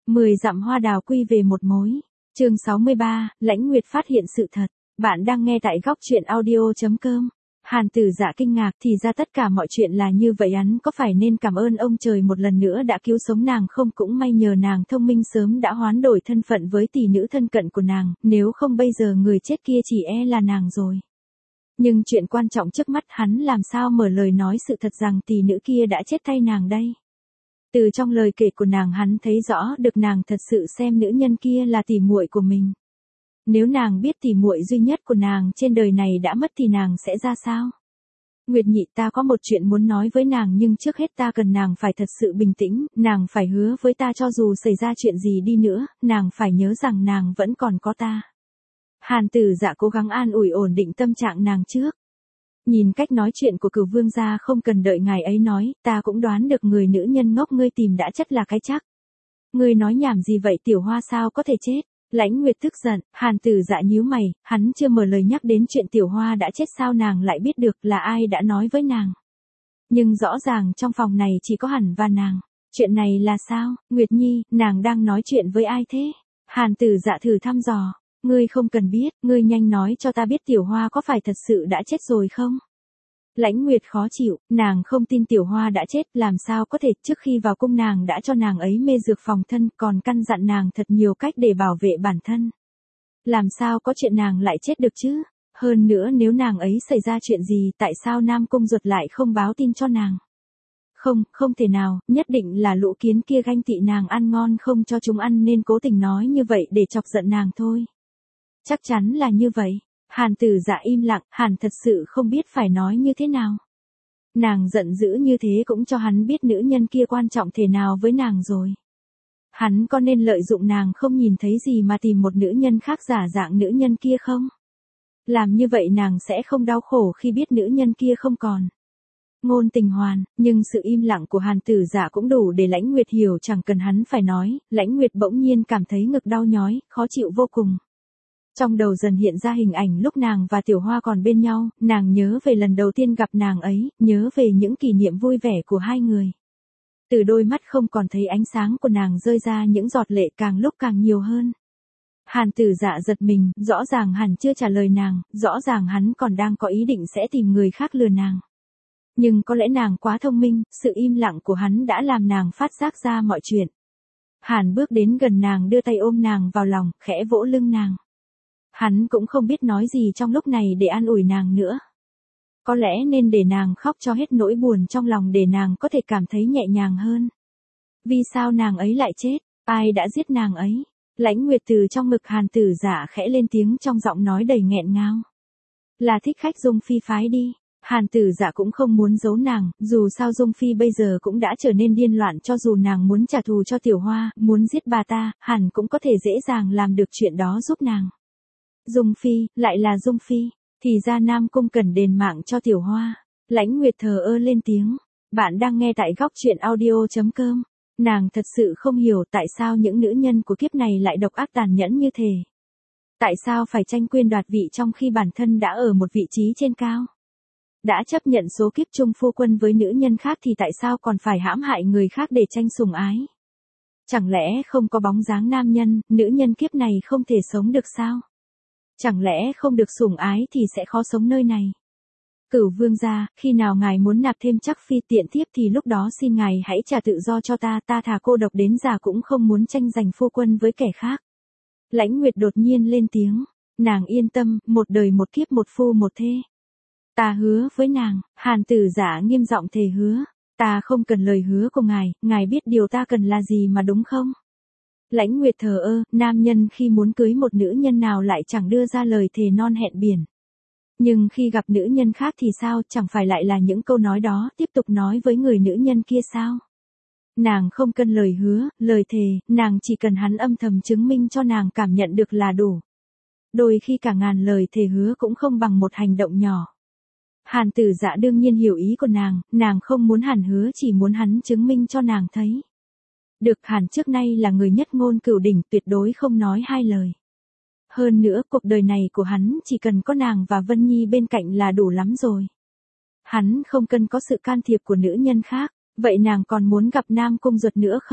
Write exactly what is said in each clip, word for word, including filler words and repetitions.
Mười dặm hoa đào quy về một mối. Chương sáu mươi ba, Lãnh Nguyệt phát hiện sự thật. Bạn đang nghe tại góc truyện audio chấm com. Hàn Tử Dạ kinh ngạc, thì ra tất cả mọi chuyện là như vậy, hắn có phải nên cảm ơn ông trời một lần nữa đã cứu sống nàng không? Cũng may nhờ nàng thông minh sớm đã hoán đổi thân phận với tỷ nữ thân cận của nàng, nếu không bây giờ người chết kia chỉ e là nàng rồi. Nhưng chuyện quan trọng trước mắt hắn làm sao mở lời nói sự thật rằng tỷ nữ kia đã chết thay nàng đây. Từ trong lời kể của nàng hắn thấy rõ được nàng thật sự xem nữ nhân kia là tỷ muội của mình. Nếu nàng biết tỷ muội duy nhất của nàng trên đời này đã mất thì nàng sẽ ra sao? Nguyệt nhị, ta có một chuyện muốn nói với nàng, nhưng trước hết ta cần nàng phải thật sự bình tĩnh, nàng phải hứa với ta cho dù xảy ra chuyện gì đi nữa, nàng phải nhớ rằng nàng vẫn còn có ta. Hàn Tử Dạ cố gắng an ủi ổn định tâm trạng nàng trước. Nhìn cách nói chuyện của Cửu Vương gia không cần đợi ngài ấy nói, ta cũng đoán được người nữ nhân ngốc ngươi tìm đã chất là cái chắc. Ngươi nói nhảm gì vậy, Tiểu Hoa sao có thể chết? Lãnh Nguyệt tức giận, Hàn Tử Dạ nhíu mày, hắn chưa mở lời nhắc đến chuyện Tiểu Hoa đã chết sao nàng lại biết được, là ai đã nói với nàng? Nhưng rõ ràng trong phòng này chỉ có hắn và nàng. Chuyện này là sao? Nguyệt Nhi, nàng đang nói chuyện với ai thế? Hàn Tử Dạ thử thăm dò. Ngươi không cần biết, ngươi nhanh nói cho ta biết Tiểu Hoa có phải thật sự đã chết rồi không? Lãnh Nguyệt khó chịu, nàng không tin Tiểu Hoa đã chết, làm sao có thể, trước khi vào cung nàng đã cho nàng ấy mê dược phòng thân, còn căn dặn nàng thật nhiều cách để bảo vệ bản thân. Làm sao có chuyện nàng lại chết được chứ? Hơn nữa nếu nàng ấy xảy ra chuyện gì, tại sao Nam Cung Duật lại không báo tin cho nàng? Không, không thể nào, nhất định là lũ kiến kia ganh tị nàng ăn ngon không cho chúng ăn nên cố tình nói như vậy để chọc giận nàng thôi. Chắc chắn là như vậy. Hàn Tử Dạ im lặng, Hàn thật sự không biết phải nói như thế nào. Nàng giận dữ như thế cũng cho hắn biết nữ nhân kia quan trọng thế nào với nàng rồi. Hắn có nên lợi dụng nàng không nhìn thấy gì mà tìm một nữ nhân khác giả dạng nữ nhân kia không? Làm như vậy nàng sẽ không đau khổ khi biết nữ nhân kia không còn. Ngôn Tình Hoàn, nhưng sự im lặng của Hàn Tử Dạ cũng đủ để Lãnh Nguyệt hiểu, chẳng cần hắn phải nói, Lãnh Nguyệt bỗng nhiên cảm thấy ngực đau nhói, khó chịu vô cùng. Trong đầu dần hiện ra hình ảnh lúc nàng và Tiểu Hoa còn bên nhau, nàng nhớ về lần đầu tiên gặp nàng ấy, nhớ về những kỷ niệm vui vẻ của hai người. Từ đôi mắt không còn thấy ánh sáng của nàng rơi ra những giọt lệ càng lúc càng nhiều hơn. Hàn Tử Dạ giật mình, rõ ràng hắn chưa trả lời nàng, rõ ràng hắn còn đang có ý định sẽ tìm người khác lừa nàng. Nhưng có lẽ nàng quá thông minh, sự im lặng của hắn đã làm nàng phát giác ra mọi chuyện. Hàn bước đến gần nàng, đưa tay ôm nàng vào lòng, khẽ vỗ lưng nàng. Hắn cũng không biết nói gì trong lúc này để an ủi nàng nữa. Có lẽ nên để nàng khóc cho hết nỗi buồn trong lòng để nàng có thể cảm thấy nhẹ nhàng hơn. Vì sao nàng ấy lại chết? Ai đã giết nàng ấy? Lãnh Nguyệt từ trong ngực Hàn Tử Dạ khẽ lên tiếng trong giọng nói đầy nghẹn ngào. Là thích khách Dung Phi phái đi. Hàn Tử Dạ cũng không muốn giấu nàng, dù sao Dung Phi bây giờ cũng đã trở nên điên loạn, cho dù nàng muốn trả thù cho Tiểu Hoa, muốn giết bà ta, hẳn cũng có thể dễ dàng làm được chuyện đó giúp nàng. Dung Phi, lại là Dung Phi, thì ra Nam Cung cần đền mạng cho Tiểu Hoa. Lãnh Nguyệt thờ ơ lên tiếng. Bạn đang nghe tại góc truyện audio chấm com. Nàng thật sự không hiểu tại sao những nữ nhân của kiếp này lại độc ác tàn nhẫn như thế. Tại sao phải tranh quyền đoạt vị trong khi bản thân đã ở một vị trí trên cao? Đã chấp nhận số kiếp chung phu quân với nữ nhân khác thì tại sao còn phải hãm hại người khác để tranh sủng ái? Chẳng lẽ không có bóng dáng nam nhân, nữ nhân kiếp này không thể sống được sao? Chẳng lẽ không được sủng ái thì sẽ khó sống nơi này? Cửu Vương gia, khi nào ngài muốn nạp thêm chắc phi tiện thiếp thì lúc đó xin ngài hãy trả tự do cho ta, ta thà cô độc đến già cũng không muốn tranh giành phu quân với kẻ khác. Lãnh Nguyệt đột nhiên lên tiếng, nàng yên tâm, một đời một kiếp một phu một thê. Ta hứa với nàng. Hàn Tử Dạ nghiêm giọng thề hứa. Ta không cần lời hứa của ngài, ngài biết điều ta cần là gì mà đúng không? Lãnh Nguyệt thờ ơ, nam nhân khi muốn cưới một nữ nhân nào lại chẳng đưa ra lời thề non hẹn biển. Nhưng khi gặp nữ nhân khác thì sao, chẳng phải lại là những câu nói đó tiếp tục nói với người nữ nhân kia sao? Nàng không cần lời hứa, lời thề, nàng chỉ cần hắn âm thầm chứng minh cho nàng cảm nhận được là đủ. Đôi khi cả ngàn lời thề hứa cũng không bằng một hành động nhỏ. Hàn Tử Dạ đương nhiên hiểu ý của nàng, nàng không muốn hắn hứa, chỉ muốn hắn chứng minh cho nàng thấy. Được, Hàn trước nay là người nhất ngôn cửu đỉnh, tuyệt đối không nói hai lời. Hơn nữa, cuộc đời này của hắn chỉ cần có nàng và Vân Nhi bên cạnh là đủ lắm rồi. Hắn không cần có sự can thiệp của nữ nhân khác, vậy nàng còn muốn gặp Nam Cung Duật nữa không?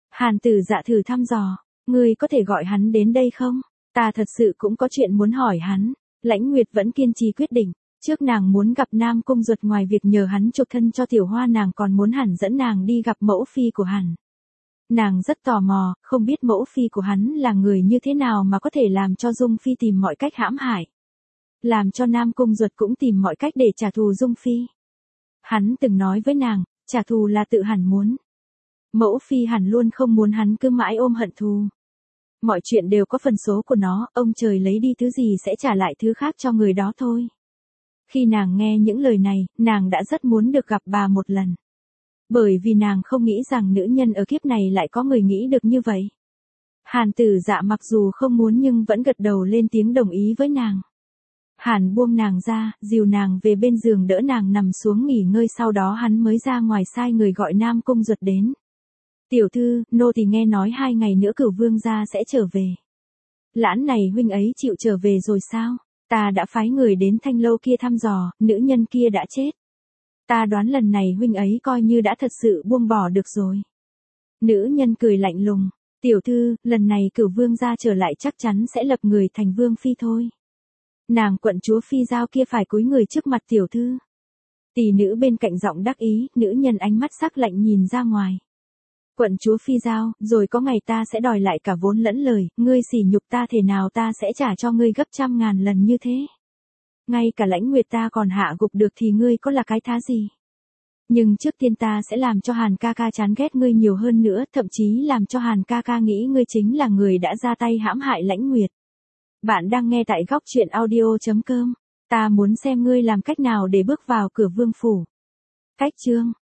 Hàn Tử Dạ thử thăm dò, ngươi có thể gọi hắn đến đây không? Ta thật sự cũng có chuyện muốn hỏi hắn. Lãnh Nguyệt vẫn kiên trì quyết định, trước nàng muốn gặp Nam Cung Duật, ngoài việc nhờ hắn chụp thân cho Tiểu Hoa, nàng còn muốn hắn dẫn nàng đi gặp mẫu phi của hắn. Nàng rất tò mò, không biết mẫu phi của hắn là người như thế nào mà có thể làm cho Dung Phi tìm mọi cách hãm hại. Làm cho Nam Cung Duật cũng tìm mọi cách để trả thù Dung Phi. Hắn từng nói với nàng, trả thù là tự hắn muốn. Mẫu phi hẳn luôn không muốn hắn cứ mãi ôm hận thù. Mọi chuyện đều có phần số của nó, ông trời lấy đi thứ gì sẽ trả lại thứ khác cho người đó thôi. Khi nàng nghe những lời này, nàng đã rất muốn được gặp bà một lần. Bởi vì nàng không nghĩ rằng nữ nhân ở kiếp này lại có người nghĩ được như vậy. Hàn Tử Dạ mặc dù không muốn nhưng vẫn gật đầu lên tiếng đồng ý với nàng. Hàn buông nàng ra, dìu nàng về bên giường đỡ nàng nằm xuống nghỉ ngơi, sau đó hắn mới ra ngoài sai người gọi Nam Cung Duật đến. Tiểu thư, nô tỳ nghe nói hai ngày nữa Cửu Vương gia sẽ trở về. Lãn này huynh ấy chịu trở về rồi sao? Ta đã phái người đến Thanh Lâu kia thăm dò, nữ nhân kia đã chết. Ta đoán lần này huynh ấy coi như đã thật sự buông bỏ được rồi. Nữ nhân cười lạnh lùng. Tiểu thư, lần này Cửu Vương gia trở lại chắc chắn sẽ lập người thành vương phi thôi. Nàng quận chúa Phi Giao kia phải cúi người trước mặt tiểu thư. Tỷ nữ bên cạnh giọng đắc ý, nữ nhân ánh mắt sắc lạnh nhìn ra ngoài. Quận chúa Phi Giao, rồi có ngày ta sẽ đòi lại cả vốn lẫn lời, ngươi sỉ nhục ta thế nào ta sẽ trả cho ngươi gấp trăm ngàn lần như thế. Ngay cả Lãnh Nguyệt ta còn hạ gục được thì ngươi có là cái thá gì. Nhưng trước tiên ta sẽ làm cho Hàn ca ca chán ghét ngươi nhiều hơn nữa, thậm chí làm cho Hàn ca ca nghĩ ngươi chính là người đã ra tay hãm hại Lãnh Nguyệt. Bạn đang nghe tại góc truyện audio chấm com. Ta muốn xem ngươi làm cách nào để bước vào cửa vương phủ. Cách chương